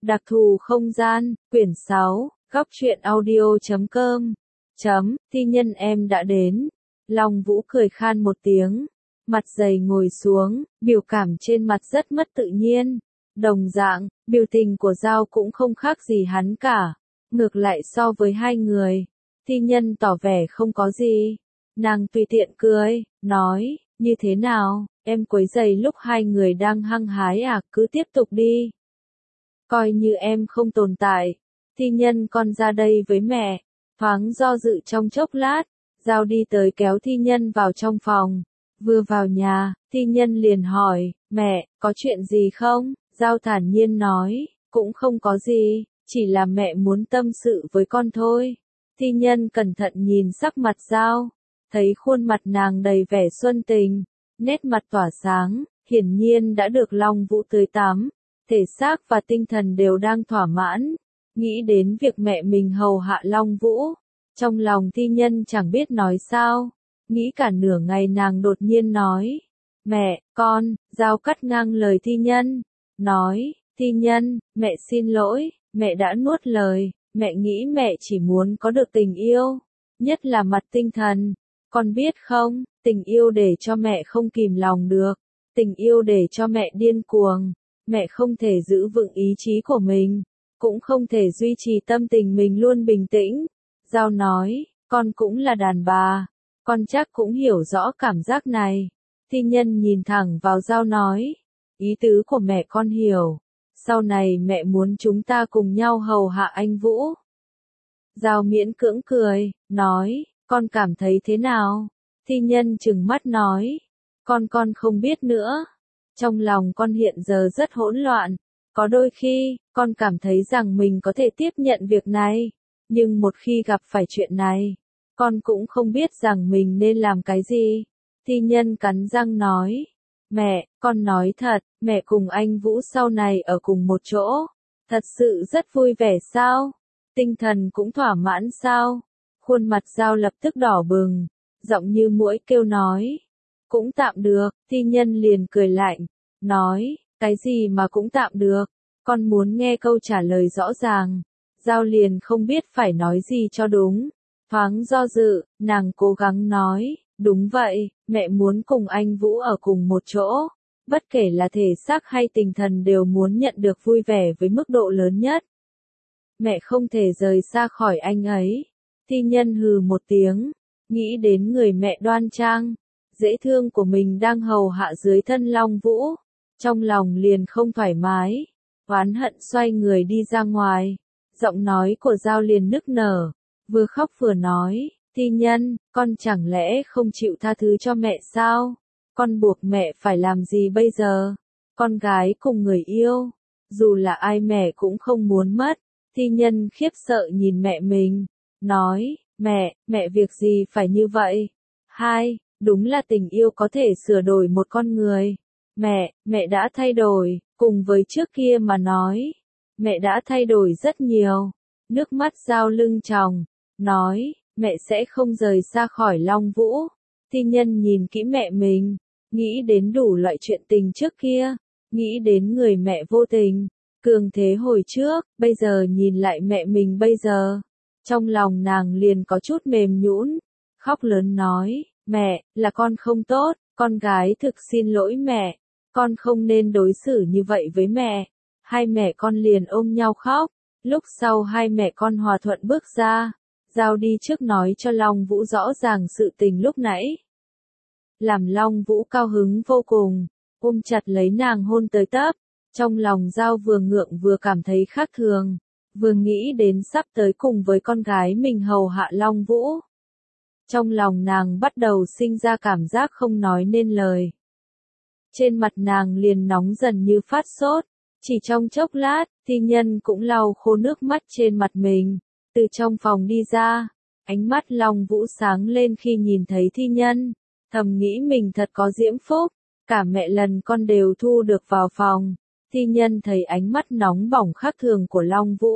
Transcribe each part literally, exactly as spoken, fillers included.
Đặc thù không gian, quyển sáu, góc truyện audio chấm com. Chấm, thi nhân em đã đến. Long Vũ cười khan một tiếng, mặt dày ngồi xuống, biểu cảm trên mặt rất mất tự nhiên. Đồng dạng, biểu tình của Giao cũng không khác gì hắn cả. Ngược lại so với hai người, thi nhân tỏ vẻ không có gì. Nàng tùy tiện cười, nói, như thế nào, em quấy rầy lúc hai người đang hăng hái à, cứ tiếp tục đi. Coi như em không tồn tại. Thi nhân con ra đây với mẹ. Thoáng do dự trong chốc lát, Giao đi tới kéo thi nhân vào trong phòng. Vừa vào nhà, thi nhân liền hỏi, mẹ, có chuyện gì không? Giao thản nhiên nói, cũng không có gì, chỉ là mẹ muốn tâm sự với con thôi. Thi nhân cẩn thận nhìn sắc mặt Giao, thấy khuôn mặt nàng đầy vẻ xuân tình, nét mặt tỏa sáng, hiển nhiên đã được Long Vũ tưới tắm, thể xác và tinh thần đều đang thỏa mãn. Nghĩ đến việc mẹ mình hầu hạ Long Vũ, trong lòng thi nhân chẳng biết nói sao, nghĩ cả nửa ngày nàng đột nhiên nói, mẹ, con. Giao cắt ngang lời thi nhân, nói, thi nhân, mẹ xin lỗi, mẹ đã nuốt lời, mẹ nghĩ mẹ chỉ muốn có được tình yêu, nhất là mặt tinh thần. Con biết không, tình yêu để cho mẹ không kìm lòng được, tình yêu để cho mẹ điên cuồng, mẹ không thể giữ vững ý chí của mình, cũng không thể duy trì tâm tình mình luôn bình tĩnh. Giao nói, con cũng là đàn bà, con chắc cũng hiểu rõ cảm giác này. Thi nhân nhìn thẳng vào Giao nói, ý tứ của mẹ con hiểu, sau này mẹ muốn chúng ta cùng nhau hầu hạ anh Vũ. Giao miễn cưỡng cười, nói, con cảm thấy thế nào? Thi nhân trừng mắt nói, con con không biết nữa. Trong lòng con hiện giờ rất hỗn loạn, có đôi khi, con cảm thấy rằng mình có thể tiếp nhận việc này, nhưng một khi gặp phải chuyện này, con cũng không biết rằng mình nên làm cái gì. Thi nhân cắn răng nói, mẹ, con nói thật, mẹ cùng anh Vũ sau này ở cùng một chỗ, thật sự rất vui vẻ sao? Tinh thần cũng thỏa mãn sao? Khuôn mặt Giao lập tức đỏ bừng, giọng như muỗi kêu nói, cũng tạm được. Thi nhân liền cười lạnh, nói, cái gì mà cũng tạm được, con muốn nghe câu trả lời rõ ràng. Giao liền không biết phải nói gì cho đúng, thoáng do dự, nàng cố gắng nói, đúng vậy, mẹ muốn cùng anh Vũ ở cùng một chỗ, bất kể là thể xác hay tinh thần đều muốn nhận được vui vẻ với mức độ lớn nhất. Mẹ không thể rời xa khỏi anh ấy. Thi nhân hừ một tiếng, nghĩ đến người mẹ đoan trang, dễ thương của mình đang hầu hạ dưới thân Long Vũ, trong lòng liền không thoải mái, oán hận xoay người đi ra ngoài. Giọng nói của Giao liền nức nở, vừa khóc vừa nói, thi nhân, con chẳng lẽ không chịu tha thứ cho mẹ sao? Con buộc mẹ phải làm gì bây giờ? Con gái cùng người yêu, dù là ai mẹ cũng không muốn mất. Thi nhân khiếp sợ nhìn mẹ mình, nói, mẹ, mẹ việc gì phải như vậy? Hai, đúng là tình yêu có thể sửa đổi một con người. Mẹ, mẹ đã thay đổi, cùng với trước kia mà nói. Mẹ đã thay đổi rất nhiều. Nước mắt Giao lưng tròng, nói, mẹ sẽ không rời xa khỏi Long Vũ. Thi nhân nhìn kỹ mẹ mình, nghĩ đến đủ loại chuyện tình trước kia, nghĩ đến người mẹ vô tình, cường thế hồi trước, bây giờ nhìn lại mẹ mình bây giờ. Trong lòng nàng liền có chút mềm nhũn, khóc lớn nói, mẹ, là con không tốt, con gái thực xin lỗi mẹ, con không nên đối xử như vậy với mẹ. Hai mẹ con liền ôm nhau khóc, lúc sau hai mẹ con hòa thuận bước ra. Giao đi trước nói cho Long Vũ rõ ràng sự tình lúc nãy. Làm Long Vũ cao hứng vô cùng, ôm chặt lấy nàng hôn tới tấp. Trong lòng Giao vừa ngượng vừa cảm thấy khác thường, vừa nghĩ đến sắp tới cùng với con gái mình hầu hạ Long Vũ. Trong lòng nàng bắt đầu sinh ra cảm giác không nói nên lời. Trên mặt nàng liền nóng dần như phát sốt, chỉ trong chốc lát, thi nhân cũng lau khô nước mắt trên mặt mình, từ trong phòng đi ra. Ánh mắt Long Vũ sáng lên khi nhìn thấy thi nhân, thầm nghĩ mình thật có diễm phúc, cả mẹ lần con đều thu được vào phòng. Thi nhân thấy ánh mắt nóng bỏng khác thường của Long Vũ,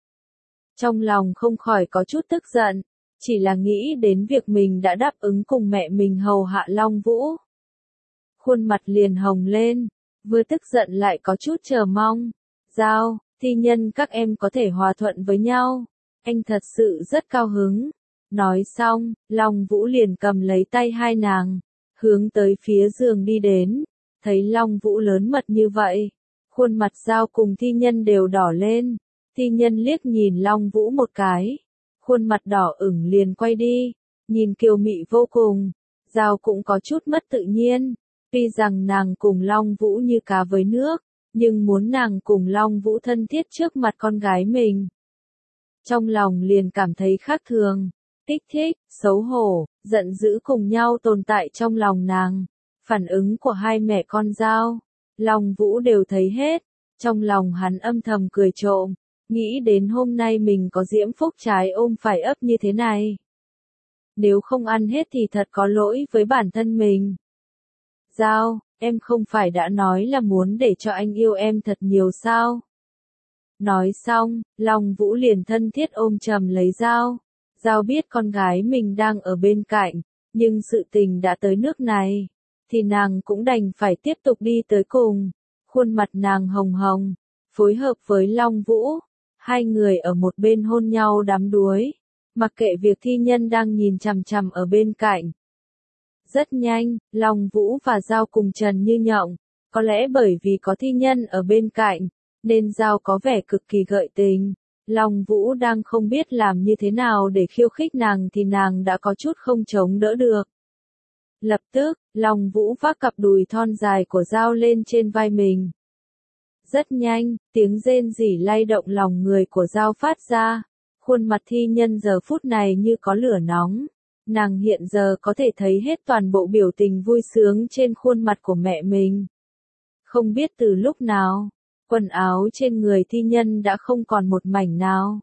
trong lòng không khỏi có chút tức giận, chỉ là nghĩ đến việc mình đã đáp ứng cùng mẹ mình hầu hạ Long Vũ. Khuôn mặt liền hồng lên, vừa tức giận lại có chút chờ mong. Giao, thi nhân các em có thể hòa thuận với nhau. Anh thật sự rất cao hứng. Nói xong, Long Vũ liền cầm lấy tay hai nàng, hướng tới phía giường đi đến. Thấy Long Vũ lớn mật như vậy, khuôn mặt Giao cùng thi nhân đều đỏ lên. Thi nhân liếc nhìn Long Vũ một cái, khuôn mặt đỏ ửng liền quay đi, nhìn kiều mị vô cùng. Giao cũng có chút mất tự nhiên, tuy rằng nàng cùng Long Vũ như cá với nước, nhưng muốn nàng cùng Long Vũ thân thiết trước mặt con gái mình. Trong lòng liền cảm thấy khác thường, kích thích, xấu hổ, giận dữ cùng nhau tồn tại trong lòng nàng. Phản ứng của hai mẹ con Giao, Long Vũ đều thấy hết, trong lòng hắn âm thầm cười trộm, nghĩ đến hôm nay mình có diễm phúc trái ôm phải ấp như thế này. Nếu không ăn hết thì thật có lỗi với bản thân mình. Giao, em không phải đã nói là muốn để cho anh yêu em thật nhiều sao? Nói xong, Long Vũ liền thân thiết ôm chầm lấy Giao. Giao biết con gái mình đang ở bên cạnh, nhưng sự tình đã tới nước này, thì nàng cũng đành phải tiếp tục đi tới cùng. Khuôn mặt nàng hồng hồng, phối hợp với Long Vũ, hai người ở một bên hôn nhau đắm đuối, mặc kệ việc thi nhân đang nhìn chằm chằm ở bên cạnh. Rất nhanh, Long Vũ và Giao cùng trần như nhộng, có lẽ bởi vì có thi nhân ở bên cạnh, nên Giao có vẻ cực kỳ gợi tình. Long Vũ đang không biết làm như thế nào để khiêu khích nàng thì nàng đã có chút không chống đỡ được. Lập tức, Long Vũ vác cặp đùi thon dài của Giao lên trên vai mình. Rất nhanh, tiếng rên rỉ lay động lòng người của Giao phát ra. Khuôn mặt thi nhân giờ phút này như có lửa nóng. Nàng hiện giờ có thể thấy hết toàn bộ biểu tình vui sướng trên khuôn mặt của mẹ mình. Không biết từ lúc nào, quần áo trên người thi nhân đã không còn một mảnh nào.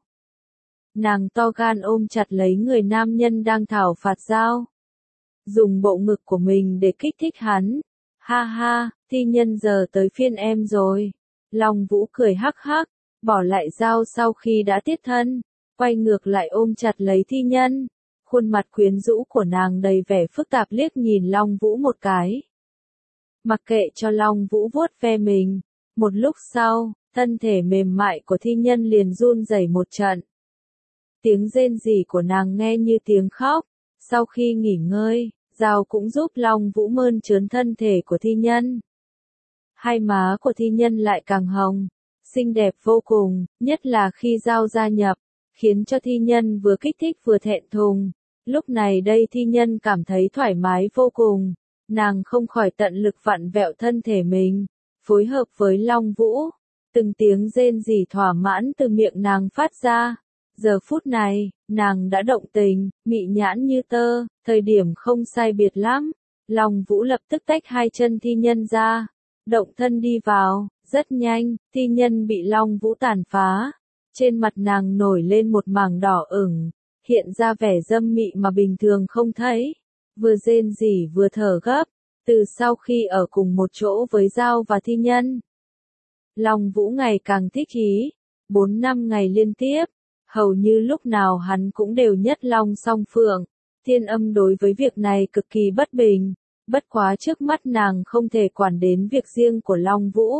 Nàng to gan ôm chặt lấy người nam nhân đang thảo phạt Giao, dùng bộ ngực của mình để kích thích hắn. Ha ha, thi nhân giờ tới phiên em rồi. Long Vũ cười hắc hắc, bỏ lại Giao sau khi đã tiết thân, quay ngược lại ôm chặt lấy thi nhân. Khuôn mặt quyến rũ của nàng đầy vẻ phức tạp liếc nhìn Long Vũ một cái. Mặc kệ cho Long Vũ vuốt ve mình, một lúc sau, thân thể mềm mại của thi nhân liền run rẩy một trận. Tiếng rên rỉ của nàng nghe như tiếng khóc. Sau khi nghỉ ngơi, Giao cũng giúp Long Vũ mơn trớn thân thể của thi nhân. Hai má của thi nhân lại càng hồng, xinh đẹp vô cùng, nhất là khi Giao gia nhập, khiến cho thi nhân vừa kích thích vừa thẹn thùng. Lúc này đây thi nhân cảm thấy thoải mái vô cùng, nàng không khỏi tận lực vặn vẹo thân thể mình, phối hợp với Long Vũ. Từng tiếng rên rỉ thỏa mãn từ miệng nàng phát ra. Giờ phút này, nàng đã động tình, mị nhãn như tơ, thời điểm không sai biệt lắm. Long Vũ lập tức tách hai chân thi nhân ra, động thân đi vào. Rất nhanh, thi nhân bị Long Vũ tàn phá. Trên mặt nàng nổi lên một mảng đỏ ửng, hiện ra vẻ dâm mị mà bình thường không thấy. Vừa rên rỉ vừa thở gấp, từ sau khi ở cùng một chỗ với Giao và thi nhân, Long Vũ ngày càng thích ý. Bốn năm ngày liên tiếp, hầu như lúc nào hắn cũng đều nhất long song phượng. Thiên Âm đối với việc này cực kỳ bất bình, bất quá trước mắt nàng không thể quản đến việc riêng của Long Vũ.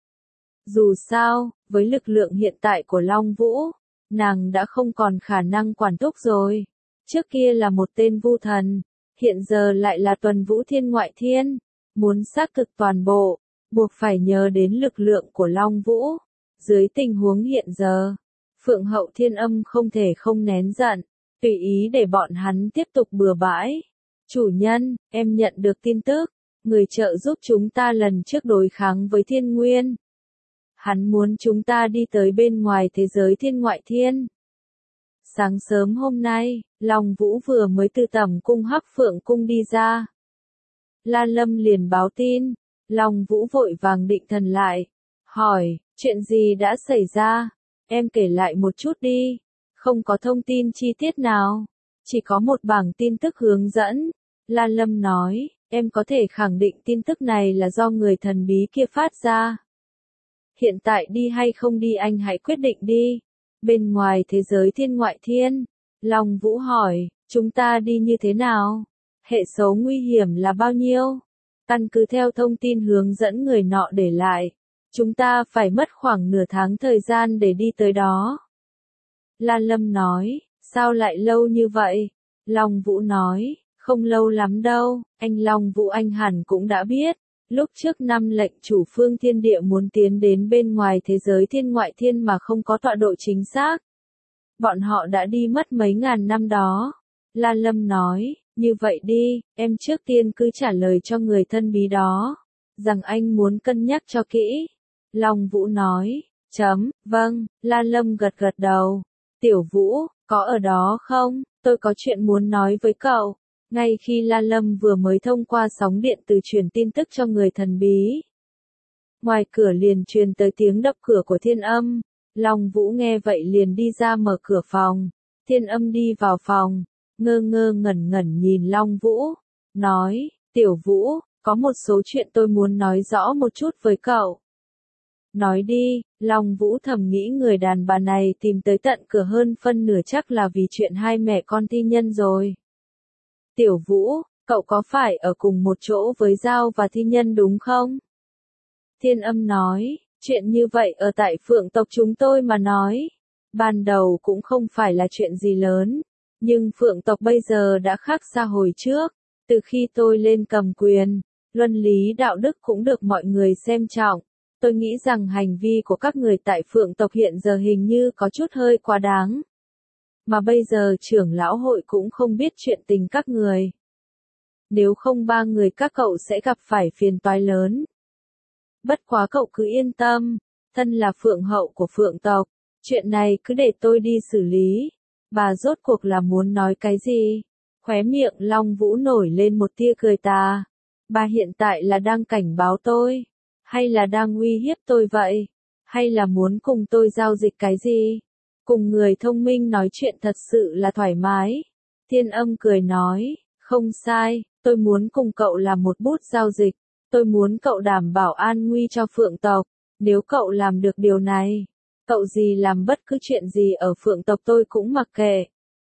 Dù sao, với lực lượng hiện tại của Long Vũ, nàng đã không còn khả năng quản thúc rồi. Trước kia là một tên vu thần, hiện giờ lại là tuần vũ thiên ngoại thiên. Muốn xác thực toàn bộ, buộc phải nhờ đến lực lượng của Long Vũ. Dưới tình huống hiện giờ, Phượng Hậu Thiên Âm không thể không nén giận, tùy ý để bọn hắn tiếp tục bừa bãi. Chủ nhân, em nhận được tin tức, người trợ giúp chúng ta lần trước đối kháng với Thiên Nguyên. Hắn muốn chúng ta đi tới bên ngoài thế giới thiên ngoại thiên. Sáng sớm hôm nay, Long Vũ vừa mới từ tẩm cung Hắc Phượng cung đi ra. La Lâm liền báo tin, Long Vũ vội vàng định thần lại, hỏi, chuyện gì đã xảy ra? Em kể lại một chút đi. Không có thông tin chi tiết nào, chỉ có một bảng tin tức hướng dẫn. La Lâm nói, em có thể khẳng định tin tức này là do người thần bí kia phát ra. Hiện tại đi hay không đi anh hãy quyết định đi. Bên ngoài thế giới thiên ngoại thiên, Long Vũ hỏi, chúng ta đi như thế nào? Hệ số nguy hiểm là bao nhiêu? Căn cứ theo thông tin hướng dẫn người nọ để lại, Chúng ta phải mất khoảng nửa tháng thời gian để đi tới đó. Lan Lâm nói, sao lại lâu như vậy? Long Vũ nói, không lâu lắm đâu, anh Long Vũ anh hẳn cũng đã biết. Lúc trước năm lệnh chủ phương thiên địa muốn tiến đến bên ngoài thế giới thiên ngoại thiên mà không có tọa độ chính xác. Bọn họ đã đi mất mấy ngàn năm đó. Lan Lâm nói, như vậy đi, em trước tiên cứ trả lời cho người thân bí đó, rằng anh muốn cân nhắc cho kỹ. Long Vũ nói, chấm, vâng, Lan Lâm gật gật đầu. Tiểu Vũ, có ở đó không? Tôi có chuyện muốn nói với cậu. Ngay khi Lan Lâm vừa mới thông qua sóng điện từ truyền tin tức cho người thần bí, ngoài cửa liền truyền tới tiếng đập cửa của Thiên Âm. Long Vũ nghe vậy liền đi ra mở cửa phòng. Thiên Âm đi vào phòng, ngơ ngơ ngẩn ngẩn nhìn Long Vũ, nói, Tiểu Vũ, có một số chuyện tôi muốn nói rõ một chút với cậu. Nói đi, Long Vũ thầm nghĩ người đàn bà này tìm tới tận cửa hơn phân nửa chắc là vì chuyện hai mẹ con thi nhân rồi. Tiểu Vũ, cậu có phải ở cùng một chỗ với Giao và thi nhân đúng không? Thiên Âm nói, chuyện như vậy ở tại Phượng tộc chúng tôi mà nói. Ban đầu cũng không phải là chuyện gì lớn, nhưng Phượng tộc bây giờ đã khác xa hồi trước. Từ khi tôi lên cầm quyền, luân lý đạo đức cũng được mọi người xem trọng. Tôi nghĩ rằng hành vi của các người tại Phượng tộc hiện giờ hình như có chút hơi quá đáng. Mà bây giờ trưởng lão hội cũng không biết chuyện tình các người. Nếu không ba người các cậu sẽ gặp phải phiền toái lớn. Bất quá cậu cứ yên tâm, thân là Phượng hậu của Phượng tộc, chuyện này cứ để tôi đi xử lý. Bà rốt cuộc là muốn nói cái gì? Khóe miệng Long Vũ nổi lên một tia cười tà. Bà hiện tại là đang cảnh báo tôi, hay là đang uy hiếp tôi vậy? Hay là muốn cùng tôi giao dịch cái gì? Cùng người thông minh nói chuyện thật sự là thoải mái. Thiên Âm cười nói, không sai, tôi muốn cùng cậu làm một bút giao dịch. Tôi muốn cậu đảm bảo an nguy cho Phượng tộc. Nếu cậu làm được điều này, cậu gì làm bất cứ chuyện gì ở Phượng tộc tôi cũng mặc kệ.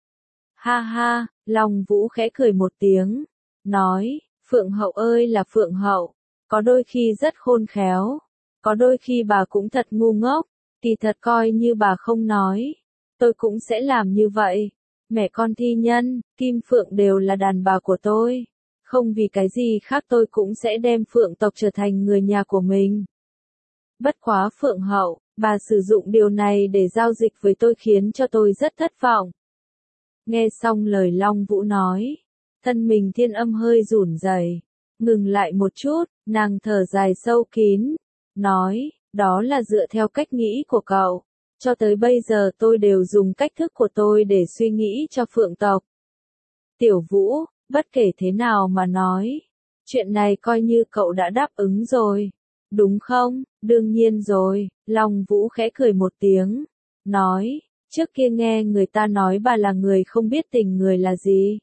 Ha ha, Long Vũ khẽ cười một tiếng, nói, Phượng hậu ơi là Phượng hậu, có đôi khi rất khôn khéo, có đôi khi bà cũng thật ngu ngốc, kỳ thật coi như bà không nói, tôi cũng sẽ làm như vậy. Mẹ con thi nhân, Kim Phượng đều là đàn bà của tôi, không vì cái gì khác tôi cũng sẽ đem Phượng tộc trở thành người nhà của mình. Bất quá Phượng hậu, bà sử dụng điều này để giao dịch với tôi khiến cho tôi rất thất vọng. Nghe xong lời Long Vũ nói, thân mình Thiên Âm hơi run rẩy, ngừng lại một chút, nàng thở dài sâu kín, nói, đó là dựa theo cách nghĩ của cậu. Cho tới bây giờ tôi đều dùng cách thức của tôi để suy nghĩ cho Phượng tộc. Tiểu Vũ, bất kể thế nào mà nói, chuyện này coi như cậu đã đáp ứng rồi, đúng không? Đương nhiên rồi, Long Vũ khẽ cười một tiếng, nói, trước kia nghe người ta nói bà là người không biết tình người là gì.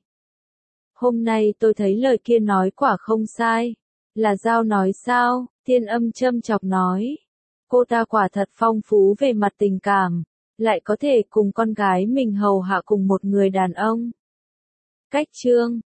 Hôm nay tôi thấy lời kia nói quả không sai. Là Giao nói sao? Thiên Âm châm chọc nói. Cô ta quả thật phong phú về mặt tình cảm, lại có thể cùng con gái mình hầu hạ cùng một người đàn ông. Cách chương